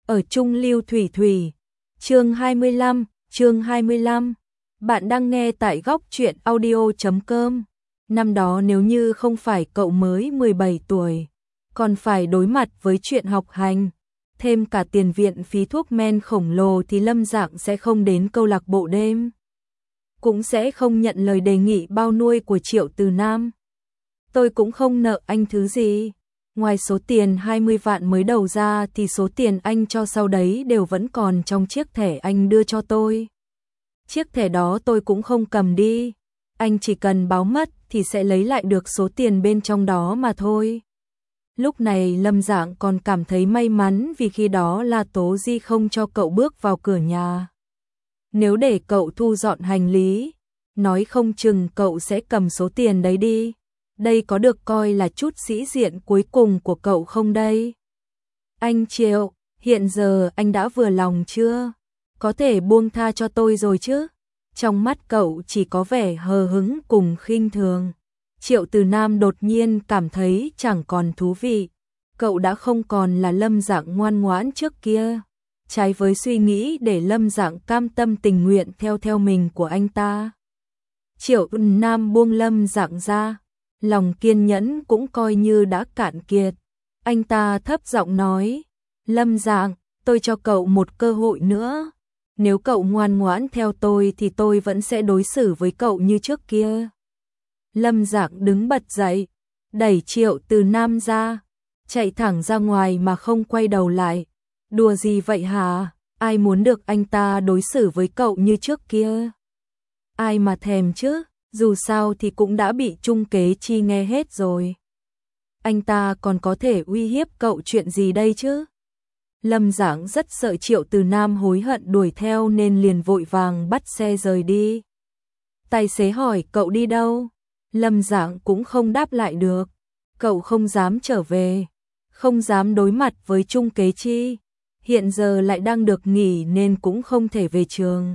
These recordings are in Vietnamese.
ở Trung Lưu Thủy Thủy. Chương 25. Bạn đang nghe tại góc truyện audio.com. Năm đó nếu như không phải cậu mới 17 tuổi, còn phải đối mặt với chuyện học hành, thêm cả tiền viện phí thuốc men khổng lồ thì Lâm Dạng sẽ không đến câu lạc bộ đêm, cũng sẽ không nhận lời đề nghị bao nuôi của Triệu Từ Nam. Tôi cũng không nợ anh thứ gì. Ngoài số tiền 20 vạn mới đầu ra thì số tiền anh cho sau đấy đều vẫn còn trong chiếc thẻ anh đưa cho tôi. Chiếc thẻ đó tôi cũng không cầm đi. Anh chỉ cần báo mất thì sẽ lấy lại được số tiền bên trong đó mà thôi. Lúc này Lâm Dạng còn cảm thấy may mắn vì khi đó là Tố Di không cho cậu bước vào cửa nhà. Nếu để cậu thu dọn hành lý, nói không chừng cậu sẽ cầm số tiền đấy đi. Đây có được coi là chút sĩ diện cuối cùng của cậu không đây? Anh Triệu, hiện giờ anh đã vừa lòng chưa? Có thể buông tha cho tôi rồi chứ? Trong mắt cậu chỉ có vẻ hờ hững cùng khinh thường. Triệu Từ Nam đột nhiên cảm thấy chẳng còn thú vị. Cậu đã không còn là Lâm Dạng ngoan ngoãn trước kia. Trái với suy nghĩ để Lâm Dạng cam tâm tình nguyện theo mình của anh ta. Triệu Từ Nam buông Lâm Dạng ra. Lòng kiên nhẫn cũng coi như đã cạn kiệt. Anh ta thấp giọng nói, Lâm Dạng, tôi cho cậu một cơ hội nữa. Nếu cậu ngoan ngoãn theo tôi thì tôi vẫn sẽ đối xử với cậu như trước kia. Lâm Dạng đứng bật dậy, đẩy Triệu Từ Nam ra, chạy thẳng ra ngoài mà không quay đầu lại. Đùa gì vậy hả? Ai muốn được anh ta đối xử với cậu như trước kia? Ai mà thèm chứ? Dù sao thì cũng đã bị Trung Kế Chi nghe hết rồi. Anh ta còn có thể uy hiếp cậu chuyện gì đây chứ? Lâm Dạng rất sợ Triệu Từ Nam hối hận đuổi theo nên liền vội vàng bắt xe rời đi. Tài xế hỏi cậu đi đâu? Lâm Dạng cũng không đáp lại được. Cậu không dám trở về, không dám đối mặt với Trung Kế Chi. Hiện giờ lại đang được nghỉ nên cũng không thể về trường.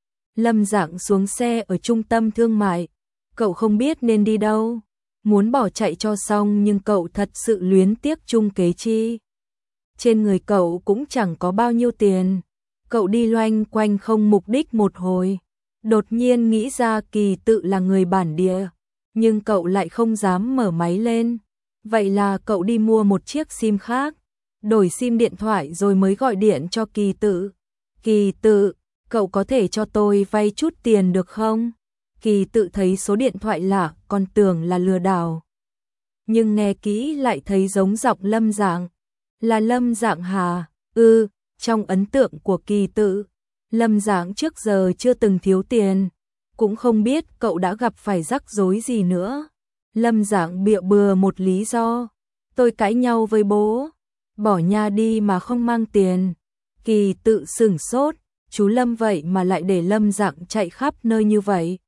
Lâm Dạng xuống xe ở trung tâm thương mại. Cậu không biết nên đi đâu. Muốn bỏ chạy cho xong nhưng cậu thật sự luyến tiếc Trung Kế Chi. Trên người cậu cũng chẳng có bao nhiêu tiền. Cậu đi loanh quanh không mục đích một hồi. Đột nhiên nghĩ ra Kỳ Tự là người bản địa. Nhưng cậu lại không dám mở máy lên. Vậy là cậu đi mua một chiếc sim khác. Đổi sim điện thoại rồi mới gọi điện cho Kỳ Tự. Kỳ Tự, cậu có thể cho tôi vay chút tiền được không? Kỳ Tự thấy số điện thoại lạ còn tưởng là lừa đảo. Nhưng nghe kỹ lại thấy giống giọng Lâm Dạng. Là Lâm Dạng hả? Trong ấn tượng của Kỳ Tự, Lâm Dạng trước giờ chưa từng thiếu tiền. Cũng không biết cậu đã gặp phải rắc rối gì nữa. Lâm Dạng bịa bừa một lý do. Tôi cãi nhau với bố. Bỏ nhà đi mà không mang tiền. Kỳ Tự sửng sốt. Chú Lâm vậy mà lại để Lâm Dạng chạy khắp nơi như vậy.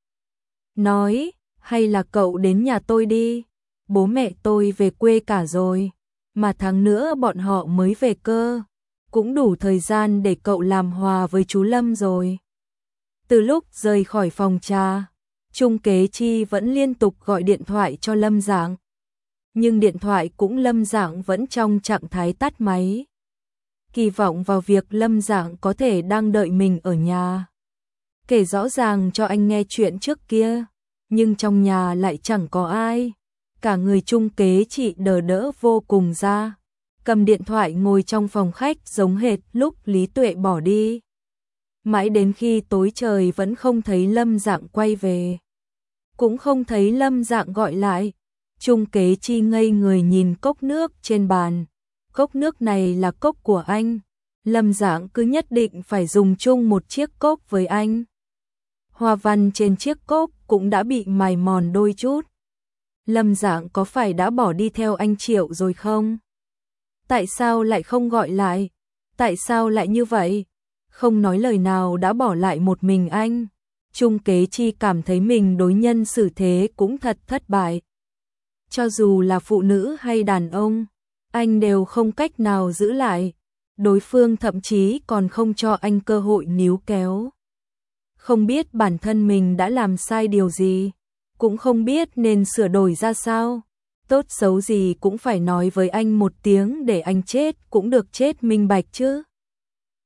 Nói, hay là cậu đến nhà tôi đi. Bố mẹ tôi về quê cả rồi. Mà tháng nữa bọn họ mới về cơ. Cũng đủ thời gian để cậu làm hòa với chú Lâm rồi. Từ lúc rời khỏi phòng trà, Trung Kế Chi vẫn liên tục gọi điện thoại cho Lâm Dạng. Nhưng điện thoại cũng Lâm Dạng vẫn trong trạng thái tắt máy. Kỳ vọng vào việc Lâm Dạng có thể đang đợi mình ở nhà. Kể rõ ràng cho anh nghe chuyện trước kia. Nhưng trong nhà lại chẳng có ai. Cả người Trung Kế Chi đờ đỡ vô cùng ra. Cầm điện thoại ngồi trong phòng khách giống hệt lúc Lý Tuệ bỏ đi. Mãi đến khi tối trời vẫn không thấy Lâm Dạng quay về. Cũng không thấy Lâm Dạng gọi lại. Trung Kế Chi ngây người nhìn cốc nước trên bàn. Cốc nước này là cốc của anh. Lâm Dạng cứ nhất định phải dùng chung một chiếc cốc với anh. Hoa văn trên chiếc cốc cũng đã bị mài mòn đôi chút. Lâm Dạng có phải đã bỏ đi theo anh Triệu rồi không? Tại sao lại không gọi lại? Tại sao lại như vậy? Không nói lời nào đã bỏ lại một mình anh. Trung Kế Chi cảm thấy mình đối nhân xử thế cũng thật thất bại. Cho dù là phụ nữ hay đàn ông, anh đều không cách nào giữ lại. Đối phương thậm chí còn không cho anh cơ hội níu kéo. Không biết bản thân mình đã làm sai điều gì, cũng không biết nên sửa đổi ra sao. Tốt xấu gì cũng phải nói với anh một tiếng để anh chết cũng được chết minh bạch chứ.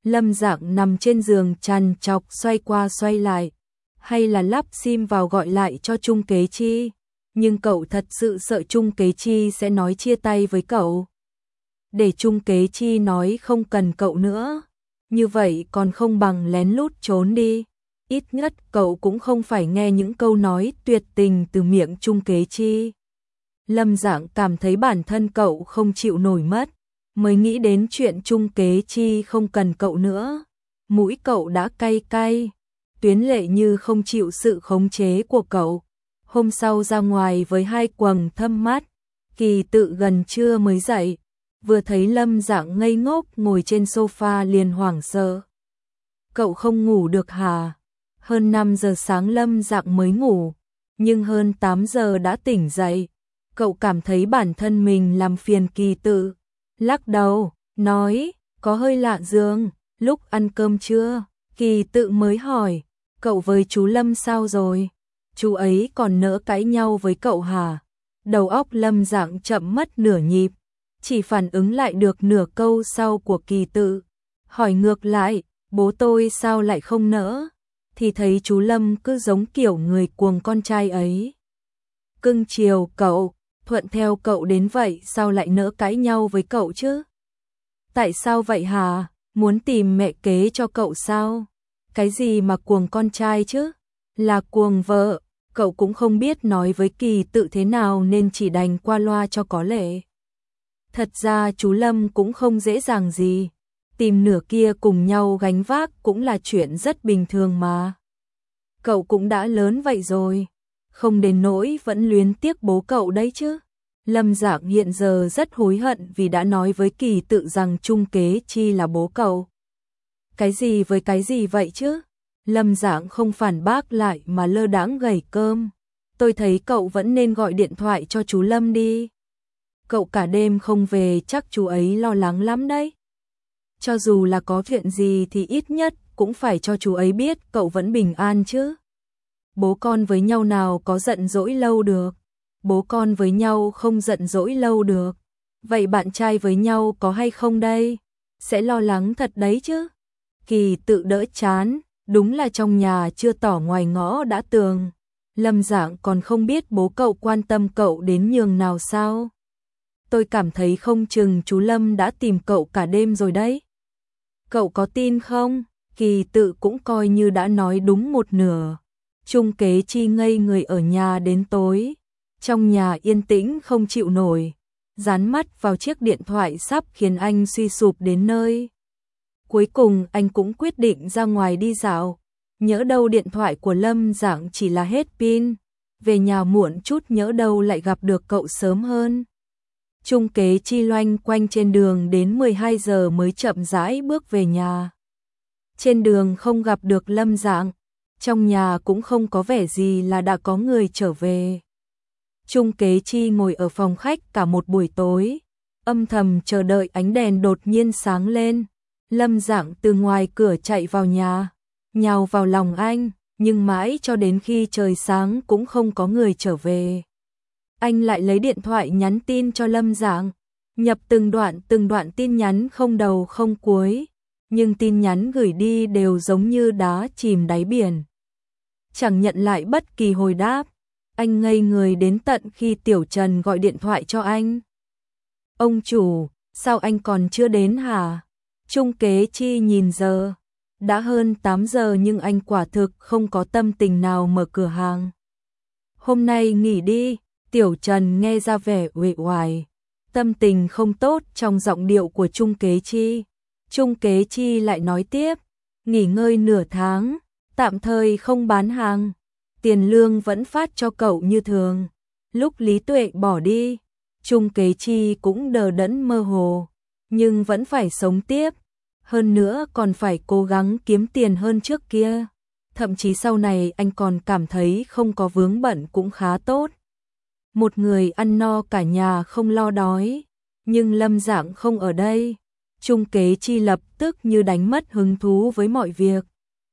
Lâm Dạng nằm trên giường trằn trọc xoay qua xoay lại, hay là lắp sim vào gọi lại cho Trung Kế Chi, nhưng cậu thật sự sợ Trung Kế Chi sẽ nói chia tay với cậu. Để Trung Kế Chi nói không cần cậu nữa, như vậy còn không bằng lén lút trốn đi, ít nhất cậu cũng không phải nghe những câu nói tuyệt tình từ miệng Trung Kế Chi. Lâm Dạng cảm thấy bản thân cậu không chịu nổi mất, mới nghĩ đến chuyện Trung Kế Chi không cần cậu nữa. Mũi cậu đã cay cay, Tuyến Lệ Như không chịu sự khống chế của cậu. Hôm sau ra ngoài với hai quầng thâm mắt, Kỳ Tự gần trưa mới dậy, vừa thấy Lâm Dạng ngây ngốc ngồi trên sofa liền hoảng sợ. Cậu không ngủ được hả? Hơn 5 giờ sáng Lâm Dạng mới ngủ, nhưng hơn 8 giờ đã tỉnh dậy. Cậu cảm thấy bản thân mình làm phiền Kỳ Tự, lắc đầu, nói, có hơi lạ giường. Lúc ăn cơm trưa, Kỳ Tự mới hỏi, cậu với chú Lâm sao rồi? Chú ấy còn nỡ cãi nhau với cậu hả? Đầu óc Lâm Dạng chậm mất nửa nhịp, chỉ phản ứng lại được nửa câu sau của Kỳ Tự. Hỏi ngược lại, bố tôi sao lại không nỡ? Thì thấy chú Lâm cứ giống kiểu người cuồng con trai ấy. Cưng chiều cậu, thuận theo cậu đến vậy sao lại nỡ cãi nhau với cậu chứ? Tại sao vậy hả? Muốn tìm mẹ kế cho cậu sao? Cái gì mà cuồng con trai chứ? Là cuồng vợ, cậu cũng không biết nói với Kỳ Tự thế nào nên chỉ đành qua loa cho có lệ. Thật ra chú Lâm cũng không dễ dàng gì, tìm nửa kia cùng nhau gánh vác cũng là chuyện rất bình thường mà. Cậu cũng đã lớn vậy rồi, không đến nỗi vẫn luyến tiếc bố cậu đấy chứ. Lâm Dạng hiện giờ rất hối hận vì đã nói với Kỳ Tự rằng Trung Kế Chi là bố cậu. Cái gì với cái gì vậy chứ? Lâm Dạng không phản bác lại mà lơ đãng gẩy cơm. Tôi thấy cậu vẫn nên gọi điện thoại cho chú Lâm đi. Cậu cả đêm không về chắc chú ấy lo lắng lắm đấy. Cho dù là có chuyện gì thì ít nhất cũng phải cho chú ấy biết cậu vẫn bình an chứ. Bố con với nhau nào có giận dỗi lâu được. Bố con với nhau không giận dỗi lâu được. Vậy bạn trai với nhau có hay không đây? Sẽ lo lắng thật đấy chứ. Kỳ Tự đỡ chán, đúng là trong nhà chưa tỏ ngoài ngõ đã tường. Lâm Dạng còn không biết bố cậu quan tâm cậu đến nhường nào sao? Tôi cảm thấy không chừng chú Lâm đã tìm cậu cả đêm rồi đấy. Cậu có tin không? Kỳ Tự cũng coi như đã nói đúng một nửa. Trung Kế Chi ngây người ở nhà đến tối. Trong nhà yên tĩnh không chịu nổi, dán mắt vào chiếc điện thoại sắp khiến anh suy sụp đến nơi. Cuối cùng anh cũng quyết định ra ngoài đi dạo, nhỡ đâu điện thoại của Lâm Dạng chỉ là hết pin, về nhà muộn chút nhỡ đâu lại gặp được cậu sớm hơn. Trung Kế Chi loanh quanh trên đường đến 12 giờ mới chậm rãi bước về nhà. Trên đường không gặp được Lâm Dạng, trong nhà cũng không có vẻ gì là đã có người trở về. Trung Kế Chi ngồi ở phòng khách cả một buổi tối, âm thầm chờ đợi ánh đèn đột nhiên sáng lên. Lâm Dạng từ ngoài cửa chạy vào nhà, nhào vào lòng anh, nhưng mãi cho đến khi trời sáng cũng không có người trở về. Anh lại lấy điện thoại nhắn tin cho Lâm Dạng, nhập từng đoạn tin nhắn không đầu không cuối, nhưng tin nhắn gửi đi đều giống như đá chìm đáy biển. Chẳng nhận lại bất kỳ hồi đáp. Anh ngây người đến tận khi Tiểu Trần gọi điện thoại cho anh. Ông chủ, sao anh còn chưa đến hả? Trung Kế Chi nhìn giờ. Đã hơn 8 giờ nhưng anh quả thực không có tâm tình nào mở cửa hàng. Hôm nay nghỉ đi, Tiểu Trần nghe ra vẻ uể oải. Tâm tình không tốt trong giọng điệu của Trung Kế Chi. Trung Kế Chi lại nói tiếp, nghỉ ngơi nửa tháng, tạm thời không bán hàng. Tiền lương vẫn phát cho cậu như thường. Lúc Lý Tuệ bỏ đi, Trung Kế Chi cũng đờ đẫn mơ hồ, nhưng vẫn phải sống tiếp. Hơn nữa còn phải cố gắng kiếm tiền hơn trước kia. Thậm chí sau này anh còn cảm thấy không có vướng bận cũng khá tốt. Một người ăn no cả nhà không lo đói. Nhưng Lâm Dạng không ở đây. Trung Kế Chi lập tức như đánh mất hứng thú với mọi việc.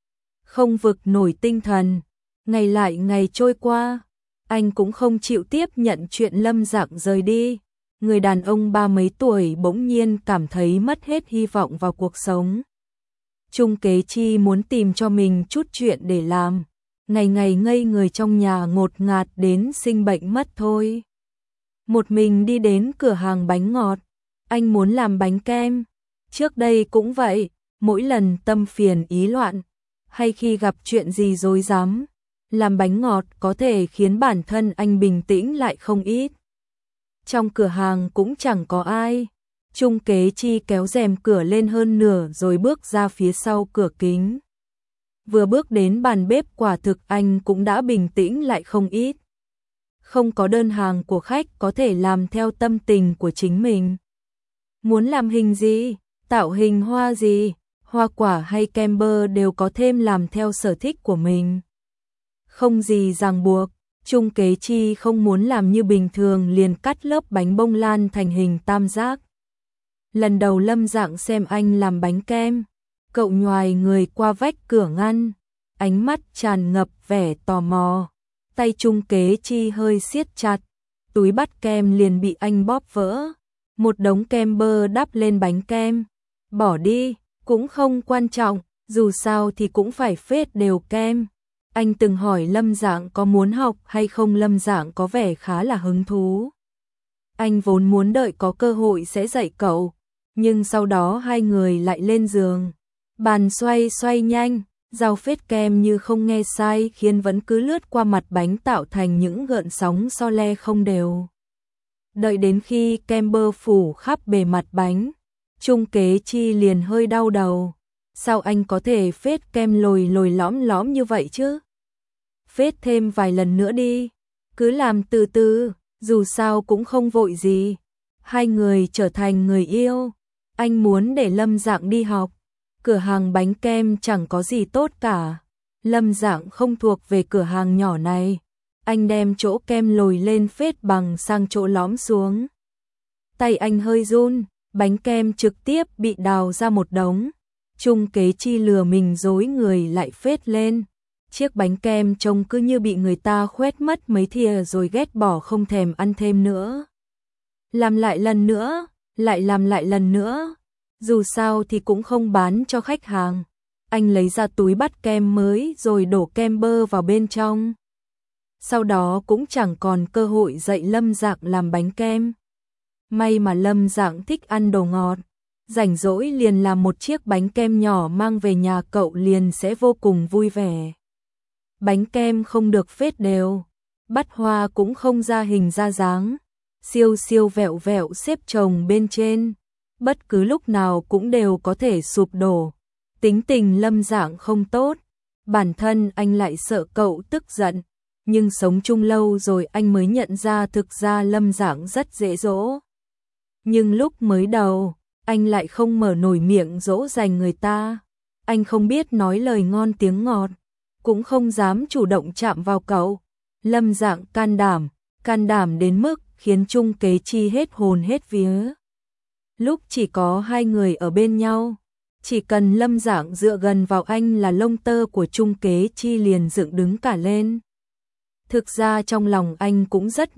Không vực nổi tinh thần. Ngày lại ngày trôi qua, anh cũng không chịu tiếp nhận chuyện Lâm Dạng rời đi. Người đàn ông ba mấy tuổi bỗng nhiên cảm thấy mất hết hy vọng vào cuộc sống. Trung Kế Chi muốn tìm cho mình chút chuyện để làm, ngày ngày ngây người trong nhà ngột ngạt đến sinh bệnh mất thôi. Một mình đi đến cửa hàng bánh ngọt, anh muốn làm bánh kem. Trước đây cũng vậy, mỗi lần tâm phiền ý loạn, hay khi gặp chuyện gì rối rắm, làm bánh ngọt có thể khiến bản thân anh bình tĩnh lại không ít. Trong cửa hàng cũng chẳng có ai. Trung Kế Chi kéo rèm cửa lên hơn nửa rồi bước ra phía sau cửa kính. Vừa bước đến bàn bếp quả thực anh cũng đã bình tĩnh lại không ít. Không có đơn hàng của khách có thể làm theo tâm tình của chính mình. Muốn làm hình gì, tạo hình hoa gì, hoa quả hay kem bơ đều có thêm làm theo sở thích của mình. Không gì ràng buộc, Trung Kế Chi không muốn làm như bình thường liền cắt lớp bánh bông lan thành hình tam giác. Lần đầu Lâm Dạng xem anh làm bánh kem, cậu nhoài người qua vách cửa ngăn, ánh mắt tràn ngập vẻ tò mò. Tay Trung Kế Chi hơi siết chặt, túi bắt kem liền bị anh bóp vỡ. Một đống kem bơ đắp lên bánh kem. Bỏ đi, cũng không quan trọng, dù sao thì cũng phải phết đều kem. Anh từng hỏi Lâm Dạng có muốn học hay không, Lâm Dạng có vẻ khá là hứng thú. Anh vốn muốn đợi có cơ hội sẽ dạy cậu, nhưng sau đó hai người lại lên giường. Bàn xoay xoay nhanh, dao phết kem như không nghe sai khiến vẫn cứ lướt qua mặt bánh tạo thành những gợn sóng so le không đều. Đợi đến khi kem bơ phủ khắp bề mặt bánh, Trung Kế Chi liền hơi đau đầu. Sao anh có thể phết kem lồi lồi lõm lõm như vậy chứ? Phết thêm vài lần nữa đi, cứ làm từ từ, dù sao cũng không vội gì. Hai người trở thành người yêu. Anh muốn để Lâm Dạng đi học. Cửa hàng bánh kem chẳng có gì tốt cả. Lâm Dạng không thuộc về cửa hàng nhỏ này. Anh đem chỗ kem lồi lên phết bằng sang chỗ lõm xuống. Tay anh hơi run, bánh kem trực tiếp bị đào ra một đống. Trung Kế Chi lừa mình dối người lại phết lên. Chiếc bánh kem trông cứ như bị người ta khoét mất mấy thìa rồi ghét bỏ không thèm ăn thêm nữa. Làm lại lần nữa, lại làm lại lần nữa. Dù sao thì cũng không bán cho khách hàng. Anh lấy ra túi bắt kem mới rồi đổ kem bơ vào bên trong. Sau đó cũng chẳng còn cơ hội dạy Lâm Dạng làm bánh kem. May mà Lâm Dạng thích ăn đồ ngọt. Rảnh rỗi liền làm một chiếc bánh kem nhỏ mang về nhà cậu liền sẽ vô cùng vui vẻ. Bánh kem không được phết đều, bắt hoa cũng không ra hình ra dáng, siêu siêu vẹo vẹo xếp chồng bên trên, bất cứ lúc nào cũng đều có thể sụp đổ. Tính tình Lâm Dạng không tốt, bản thân anh lại sợ cậu tức giận, nhưng sống chung lâu rồi anh mới nhận ra thực ra Lâm Dạng rất dễ dỗ. Nhưng lúc mới đầu, anh lại không mở nổi miệng dỗ dành người ta, anh không biết nói lời ngon tiếng ngọt, cũng không dám chủ động chạm vào cậu. Lâm Dạng can đảm đến mức khiến Trung Kế Chi hết hồn hết vía. Lúc chỉ có hai người ở bên nhau, chỉ cần Lâm Dạng dựa gần vào anh là lông tơ của Trung Kế Chi liền dựng đứng cả lên. Thực ra trong lòng anh cũng rất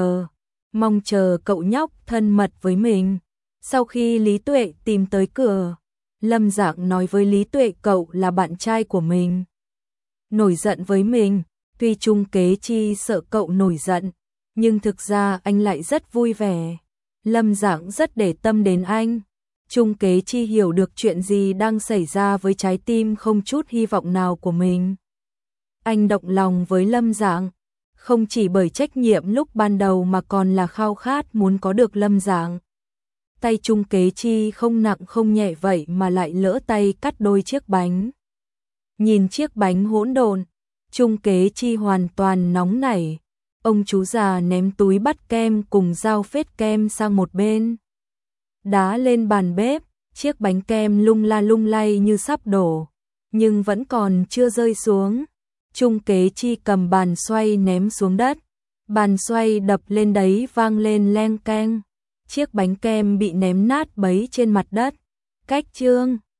mong chờ cậu nhóc thân mật với mình. Sau khi Lý Tuệ tìm tới cửa, Lâm Dạng nói với Lý Tuệ cậu là bạn trai của mình. Nổi giận với mình, tuy Trung Kế Chi sợ cậu nổi giận, nhưng thực ra anh lại rất vui vẻ. Lâm Dạng rất để tâm đến anh. Trung Kế Chi hiểu được chuyện gì đang xảy ra với trái tim không chút hy vọng nào của mình. Anh động lòng với Lâm Dạng, không chỉ bởi trách nhiệm lúc ban đầu mà còn là khao khát muốn có được Lâm Dạng. Tay Trung Kế Chi không nặng không nhẹ vậy mà lại lỡ tay cắt đôi chiếc bánh. Nhìn chiếc bánh hỗn độn, Trung Kế Chi hoàn toàn nóng nảy. Ông chú già ném túi bắt kem cùng dao phết kem sang một bên. Đá lên bàn bếp, chiếc bánh kem lung la lung lay như sắp đổ, nhưng vẫn còn chưa rơi xuống. Trung Kế Chi cầm bàn xoay ném xuống đất. Bàn xoay đập lên đấy vang lên leng keng. Chiếc bánh kem bị ném nát bấy trên mặt đất. Cách chương